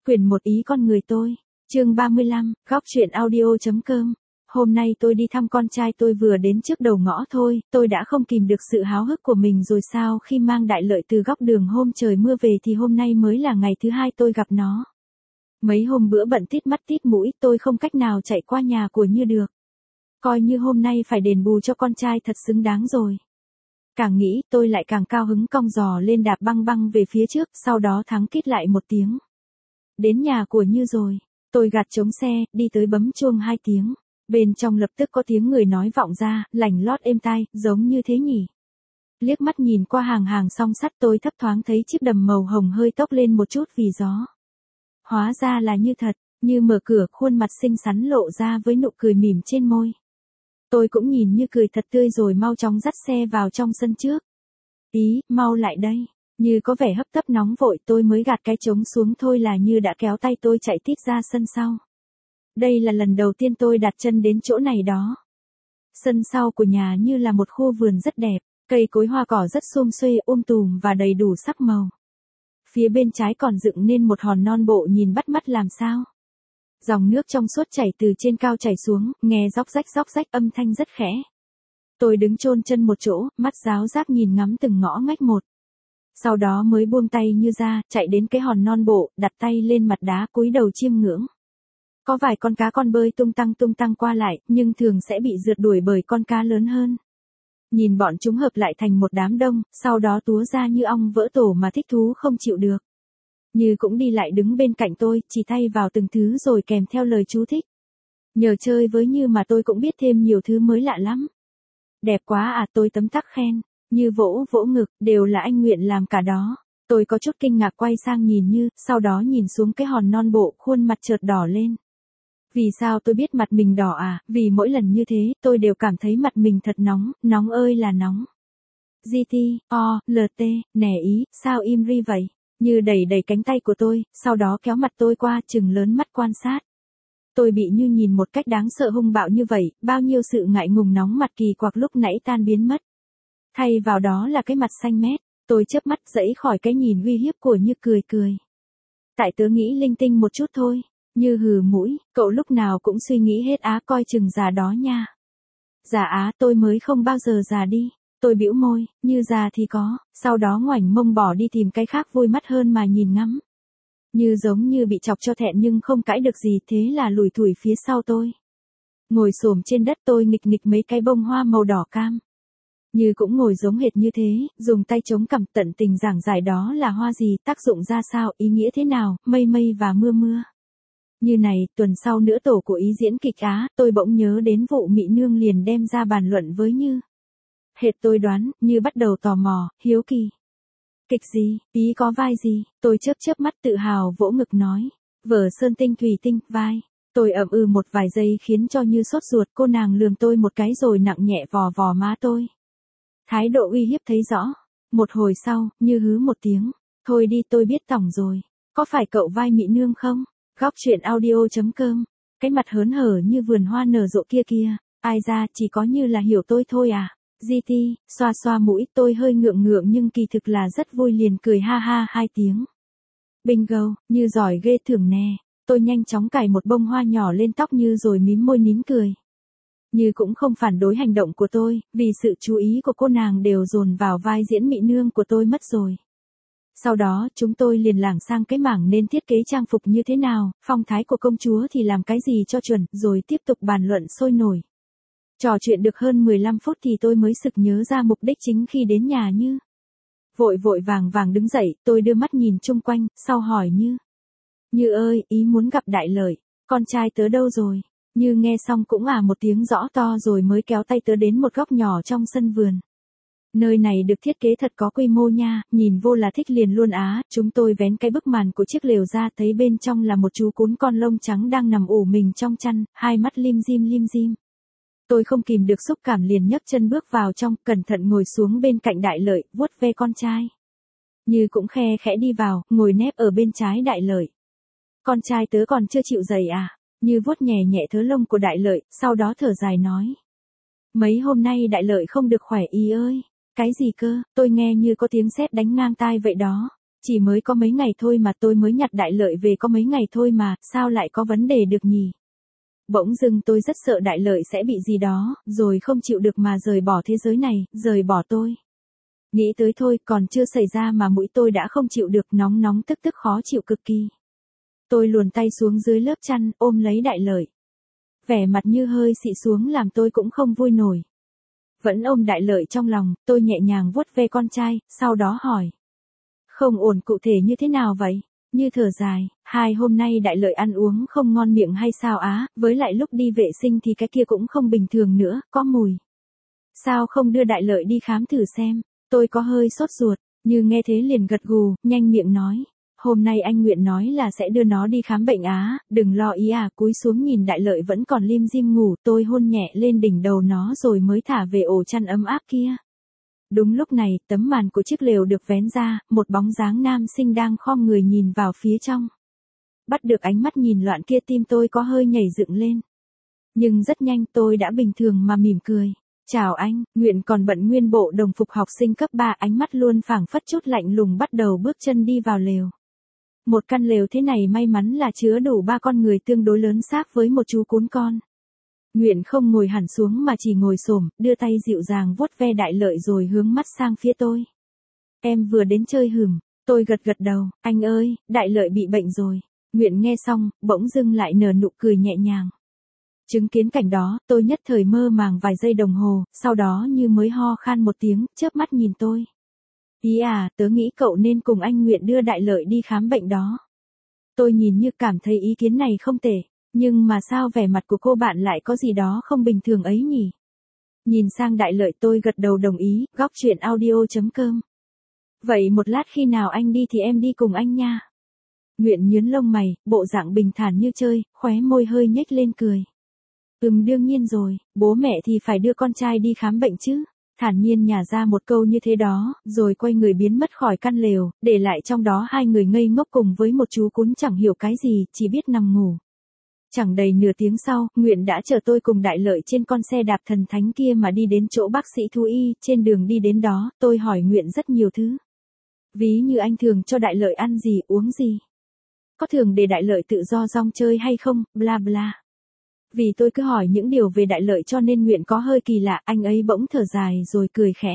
Quyển 1 Ý con người tôi. Chương 35, góc truyện audio.com. Hôm nay tôi đi thăm con trai tôi vừa đến trước đầu ngõ thôi, tôi đã không kìm được sự háo hức của mình rồi sao khi mang Đại Lợi từ góc đường hôm trời mưa về thì hôm nay mới là ngày thứ hai tôi gặp nó. Mấy hôm bữa bận tít mắt tít mũi tôi không cách nào chạy qua nhà của Như được. Coi như hôm nay phải đền bù cho con trai thật xứng đáng rồi. Càng nghĩ tôi lại càng cao hứng cong giò lên đạp băng băng về phía trước, sau đó thắng kít lại một tiếng. Đến nhà của Như rồi, tôi gạt trống xe, đi tới bấm chuông 2 tiếng. Bên trong lập tức có tiếng người nói vọng ra, lành lót êm tai, giống như thế nhỉ. Liếc mắt nhìn qua hàng hàng song sắt tôi thấp thoáng thấy chiếc đầm màu hồng hơi tốc lên một chút vì gió. Hóa ra là Như thật, Như mở cửa khuôn mặt xinh xắn lộ ra với nụ cười mỉm trên môi. Tôi cũng nhìn Như cười thật tươi rồi mau chóng dắt xe vào trong sân trước. Ý, mau lại đây. Như có vẻ hấp tấp nóng vội tôi mới gạt cái trống xuống thôi là Như đã kéo tay tôi chạy tít ra sân sau. Đây là lần đầu tiên tôi đặt chân đến chỗ này đó. Sân sau của nhà Như là một khu vườn rất đẹp, cây cối hoa cỏ rất xum xuê tùm và đầy đủ sắc màu. Phía bên trái còn dựng nên một hòn non bộ nhìn bắt mắt làm sao. Dòng nước trong suốt chảy từ trên cao chảy xuống, nghe róc rách âm thanh rất khẽ. Tôi đứng chôn chân một chỗ, mắt ráo rác nhìn ngắm từng ngõ ngách một. Sau đó mới buông tay Như ra, chạy đến cái hòn non bộ, đặt tay lên mặt đá cúi đầu chiêm ngưỡng. Có vài con cá con bơi tung tăng qua lại, nhưng thường sẽ bị rượt đuổi bởi con cá lớn hơn. Nhìn bọn chúng hợp lại thành một đám đông, sau đó túa ra như ong vỡ tổ mà thích thú không chịu được. Như cũng đi lại đứng bên cạnh tôi, chỉ tay vào từng thứ rồi kèm theo lời chú thích. Nhờ chơi với Như mà tôi cũng biết thêm nhiều thứ mới lạ lắm. Đẹp quá à, tôi tấm tắc khen. Như vỗ ngực, đều là anh nguyện làm cả đó. Tôi có chút kinh ngạc quay sang nhìn Như, sau đó nhìn xuống cái hòn non bộ, khuôn mặt chợt đỏ lên. Vì sao tôi biết mặt mình đỏ à, vì mỗi lần như thế, tôi đều cảm thấy mặt mình thật nóng, nóng ơi là nóng. GT, nè Ý, sao im ri vậy? Như đẩy cánh tay của tôi, sau đó kéo mặt tôi qua chừng lớn mắt quan sát. Tôi bị Như nhìn một cách đáng sợ hung bạo như vậy, bao nhiêu sự ngại ngùng nóng mặt kỳ quặc lúc nãy tan biến mất. Thay vào đó là cái mặt xanh mét, tôi chớp mắt dẫy khỏi cái nhìn uy hiếp của Như cười. Tại tớ nghĩ linh tinh một chút thôi. Như hừ mũi, cậu lúc nào cũng suy nghĩ hết á, coi chừng già đó nha. Già á, tôi mới không bao giờ già đi. Tôi bĩu môi, Như già thì có, sau đó ngoảnh mông bỏ đi tìm cái khác vui mắt hơn mà nhìn ngắm. Như giống như bị chọc cho thẹn nhưng không cãi được gì, thế là lủi thủi phía sau tôi. Ngồi xổm trên đất tôi nghịch mấy cái bông hoa màu đỏ cam. Như cũng ngồi giống hệt như thế, dùng tay chống cằm tận tình giảng giải đó là hoa gì, tác dụng ra sao, ý nghĩa thế nào, mây và mưa. Như này, tuần sau nữa tổ của Ý diễn kịch Á, tôi bỗng nhớ đến vụ Mị Nương liền đem ra bàn luận với Như. Hệt tôi đoán, Như bắt đầu tò mò, hiếu kỳ. Kịch gì, Ý có vai gì, tôi chớp mắt tự hào vỗ ngực nói. Vở Sơn Tinh Thủy Tinh, vai. Tôi ậm một vài giây khiến cho Như sốt ruột, cô nàng lườm tôi một cái rồi nặng nhẹ vò má tôi. Thái độ uy hiếp thấy rõ. Một hồi sau, Như hứ một tiếng. Thôi đi, tôi biết tỏng rồi. Có phải cậu vai Mị Nương không? Góc truyện audio.com. Cái mặt hớn hở như vườn hoa nở rộ kia. Ai ra, chỉ có Như là hiểu tôi thôi à. GT, xoa mũi, tôi hơi ngượng nhưng kỳ thực là rất vui liền cười ha ha 2 tiếng. Bingo, Như giỏi ghê thưởng nè. Tôi nhanh chóng cài một bông hoa nhỏ lên tóc Như rồi mím môi nín cười. Như cũng không phản đối hành động của tôi, vì sự chú ý của cô nàng đều dồn vào vai diễn Mị Nương của tôi mất rồi. Sau đó, chúng tôi liền lảng sang cái mảng nên thiết kế trang phục như thế nào, phong thái của công chúa thì làm cái gì cho chuẩn, rồi tiếp tục bàn luận sôi nổi. Trò chuyện được hơn 15 phút thì tôi mới sực nhớ ra mục đích chính khi đến nhà Như. Vội vàng đứng dậy, tôi đưa mắt nhìn chung quanh, sau hỏi Như. Như ơi, Ý muốn gặp Đại Lợi, con trai tớ đâu rồi? Như nghe xong cũng một tiếng rõ to rồi mới kéo tay tớ đến một góc nhỏ trong sân vườn. Nơi này được thiết kế thật có quy mô nha, nhìn vô là thích liền luôn á. Chúng tôi vén cái bức màn của chiếc lều ra thấy bên trong là một chú cún con lông trắng đang nằm ủ mình trong chăn, hai mắt lim dim. Tôi không kìm được xúc cảm liền nhấc chân bước vào trong, cẩn thận ngồi xuống bên cạnh Đại Lợi, vuốt ve con trai. Như cũng khe khẽ đi vào, ngồi nép ở bên trái Đại Lợi. Con trai tớ còn chưa chịu dậy à? Như vuốt nhẹ thớ lông của Đại Lợi, sau đó thở dài nói. Mấy hôm nay Đại Lợi không được khỏe Ý ơi. Cái gì cơ, tôi nghe như có tiếng sét đánh ngang tai vậy đó. Chỉ mới có mấy ngày thôi mà, tôi mới nhặt Đại Lợi về có mấy ngày thôi mà, sao lại có vấn đề được nhỉ? Bỗng dưng tôi rất sợ Đại Lợi sẽ bị gì đó, rồi không chịu được mà rời bỏ thế giới này, rời bỏ tôi. Nghĩ tới thôi, còn chưa xảy ra mà mũi tôi đã không chịu được, nóng nóng tức tức khó chịu cực kỳ. Tôi luồn tay xuống dưới lớp chăn, ôm lấy Đại Lợi. Vẻ mặt như hơi xị xuống làm tôi cũng không vui nổi. Vẫn ôm Đại Lợi trong lòng, tôi nhẹ nhàng vuốt ve con trai, sau đó hỏi. Không ổn, cụ thể như thế nào vậy? Như thở dài, 2 hôm nay Đại Lợi ăn uống không ngon miệng hay sao á, với lại lúc đi vệ sinh thì cái kia cũng không bình thường nữa, có mùi. Sao không đưa Đại Lợi đi khám thử xem? Tôi có hơi sốt ruột, Như nghe thế liền gật gù, nhanh miệng nói. Hôm nay anh Nguyện nói là sẽ đưa nó đi khám bệnh á, đừng lo ý à. Cúi xuống nhìn Đại Lợi vẫn còn lim dim ngủ, tôi hôn nhẹ lên đỉnh đầu nó rồi mới thả về ổ chăn ấm áp kia. Đúng lúc này, tấm màn của chiếc lều được vén ra, một bóng dáng nam sinh đang khom người nhìn vào phía trong. Bắt được ánh mắt nhìn loạn kia, tim tôi có hơi nhảy dựng lên. Nhưng rất nhanh tôi đã bình thường mà mỉm cười. Chào anh. Nguyện còn bận nguyên bộ đồng phục học sinh cấp 3, ánh mắt luôn phảng phất chút lạnh lùng, bắt đầu bước chân đi vào lều. Một căn lều thế này may mắn là chứa đủ 3 con người tương đối lớn xác với một chú cún con. Nguyện không ngồi hẳn xuống mà chỉ ngồi xổm, đưa tay dịu dàng vuốt ve Đại Lợi rồi hướng mắt sang phía tôi. Em vừa đến chơi hừm. Tôi gật gật đầu. Anh ơi, Đại Lợi bị bệnh rồi. Nguyện nghe xong, bỗng dưng lại nở nụ cười nhẹ nhàng. Chứng kiến cảnh đó, tôi nhất thời mơ màng vài giây đồng hồ, sau đó như mới ho khan một tiếng, chớp mắt nhìn tôi. Ý à, tớ nghĩ cậu nên cùng anh Nguyện đưa Đại Lợi đi khám bệnh đó. Tôi nhìn Như cảm thấy ý kiến này không tệ, nhưng mà sao vẻ mặt của cô bạn lại có gì đó không bình thường ấy nhỉ? Nhìn sang Đại Lợi tôi gật đầu đồng ý, góc chuyện audio.com. Vậy một lát khi nào anh đi thì em đi cùng anh nha. Nguyện nhướng lông mày, bộ dạng bình thản như chơi, khóe môi hơi nhếch lên cười. Đương nhiên rồi, bố mẹ thì phải đưa con trai đi khám bệnh chứ. Thản nhiên nhả ra một câu như thế đó, rồi quay người biến mất khỏi căn lều, để lại trong đó 2 người ngây ngốc cùng với một chú cún chẳng hiểu cái gì, chỉ biết nằm ngủ. Chẳng đầy nửa tiếng sau, Nguyện đã chở tôi cùng Đại Lợi trên con xe đạp thần thánh kia mà đi đến chỗ bác sĩ thú y. Trên đường đi đến đó, tôi hỏi Nguyện rất nhiều thứ. Ví như anh thường cho Đại Lợi ăn gì, uống gì. Có thường để Đại Lợi tự do rong chơi hay không, bla bla. Vì tôi cứ hỏi những điều về Đại Lợi cho nên Nguyện có hơi kỳ lạ, anh ấy bỗng thở dài rồi cười khẽ.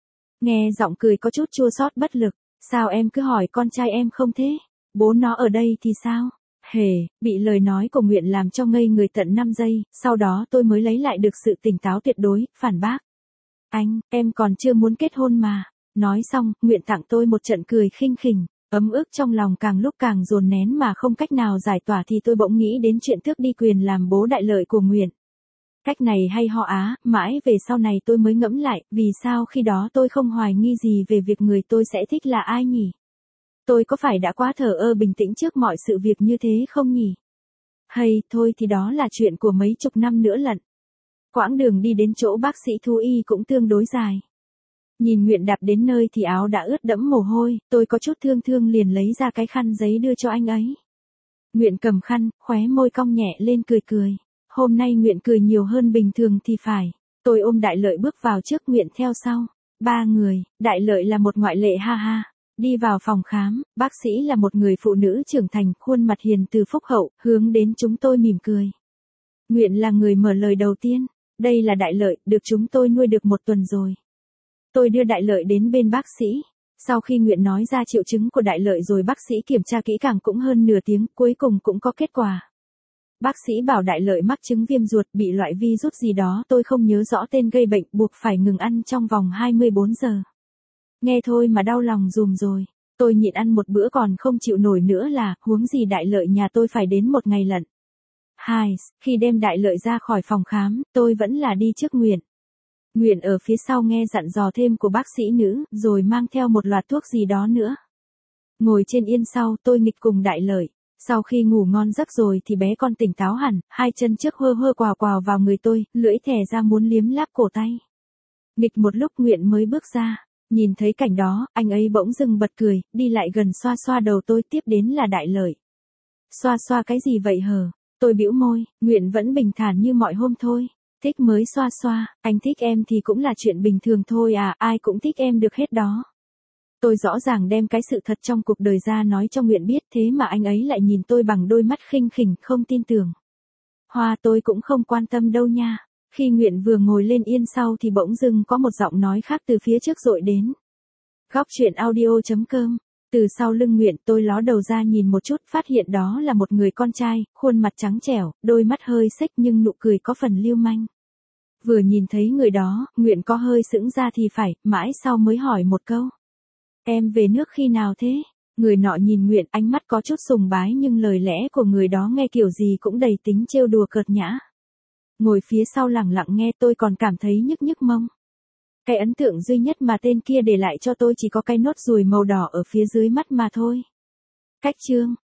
Nghe giọng cười có chút chua xót bất lực. Sao em cứ hỏi con trai em không thế? Bố nó ở đây thì sao? Hề, bị lời nói của Nguyện làm cho ngây người tận 5 giây, sau đó tôi mới lấy lại được sự tỉnh táo tuyệt đối, phản bác. Anh, em còn chưa muốn kết hôn mà. Nói xong, Nguyện tặng tôi một trận cười khinh khỉnh. Ấm ức trong lòng càng lúc càng dồn nén mà không cách nào giải tỏa thì tôi bỗng nghĩ đến chuyện tước đi quyền làm bố Đại Lợi của Nguyện. Cách này hay ho á, mãi về sau này tôi mới ngẫm lại, vì sao khi đó tôi không hoài nghi gì về việc người tôi sẽ thích là ai nhỉ? Tôi có phải đã quá thờ ơ bình tĩnh trước mọi sự việc như thế không nhỉ? Hay, thôi thì đó là chuyện của mấy chục năm nữa lận. Quãng đường đi đến chỗ bác sĩ thú y cũng tương đối dài. Nhìn Nguyện đạp đến nơi thì áo đã ướt đẫm mồ hôi, tôi có chút thương thương liền lấy ra cái khăn giấy đưa cho anh ấy. Nguyện cầm khăn, khóe môi cong nhẹ lên cười cười. Hôm nay Nguyện cười nhiều hơn bình thường thì phải. Tôi ôm Đại Lợi bước vào trước, Nguyện theo sau. 3 người, Đại Lợi là một ngoại lệ ha ha. Đi vào phòng khám, bác sĩ là một người phụ nữ trưởng thành, khuôn mặt hiền từ phúc hậu, hướng đến chúng tôi mỉm cười. Nguyện là người mở lời đầu tiên. Đây là Đại Lợi, được chúng tôi nuôi được 1 tuần rồi. Tôi đưa Đại Lợi đến bên bác sĩ. Sau khi Nguyện nói ra triệu chứng của Đại Lợi rồi bác sĩ kiểm tra kỹ càng cũng hơn nửa tiếng, cuối cùng cũng có kết quả. Bác sĩ bảo Đại Lợi mắc chứng viêm ruột, bị loại virus gì đó tôi không nhớ rõ tên gây bệnh, buộc phải ngừng ăn trong vòng 24 giờ. Nghe thôi mà đau lòng dùm rồi. Tôi nhịn ăn một bữa còn không chịu nổi nữa là, huống gì Đại Lợi nhà tôi phải đến 1 ngày lận. Khi đem Đại Lợi ra khỏi phòng khám, tôi vẫn là đi trước Nguyện. Nguyện ở phía sau nghe dặn dò thêm của bác sĩ nữ, rồi mang theo một loạt thuốc gì đó nữa. Ngồi trên yên sau, tôi nghịch cùng Đại Lợi. Sau khi ngủ ngon giấc rồi thì bé con tỉnh táo hẳn, 2 chân trước hơ hơ quào quào vào người tôi, lưỡi thè ra muốn liếm láp cổ tay. Nghịch một lúc Nguyện mới bước ra. Nhìn thấy cảnh đó, anh ấy bỗng dưng bật cười, đi lại gần xoa xoa đầu tôi, tiếp đến là Đại Lợi. Xoa xoa cái gì vậy hờ? Tôi bĩu môi, Nguyện vẫn bình thản như mọi hôm thôi. Thích mới xoa xoa, anh thích em thì cũng là chuyện bình thường thôi à, ai cũng thích em được hết đó. Tôi rõ ràng đem cái sự thật trong cuộc đời ra nói cho Nguyện biết, thế mà anh ấy lại nhìn tôi bằng đôi mắt khinh khỉnh, không tin tưởng. Hoa, tôi cũng không quan tâm đâu nha. Khi Nguyện vừa ngồi lên yên sau thì bỗng dưng có một giọng nói khác từ phía trước dội đến. Góc truyện audio.com. Từ sau lưng Nguyện, tôi ló đầu ra nhìn một chút, phát hiện đó là một người con trai, khuôn mặt trắng trẻo, đôi mắt hơi xếch nhưng nụ cười có phần lưu manh. Vừa nhìn thấy người đó, Nguyện có hơi sững ra thì phải, mãi sau mới hỏi một câu. Em về nước khi nào thế? Người nọ nhìn Nguyện, ánh mắt có chút sùng bái nhưng lời lẽ của người đó nghe kiểu gì cũng đầy tính trêu đùa cợt nhã. Ngồi phía sau lẳng lặng nghe, tôi còn cảm thấy nhức nhức mông. Cái ấn tượng duy nhất mà tên kia để lại cho tôi chỉ có cái nốt ruồi màu đỏ ở phía dưới mắt mà thôi. Cách chương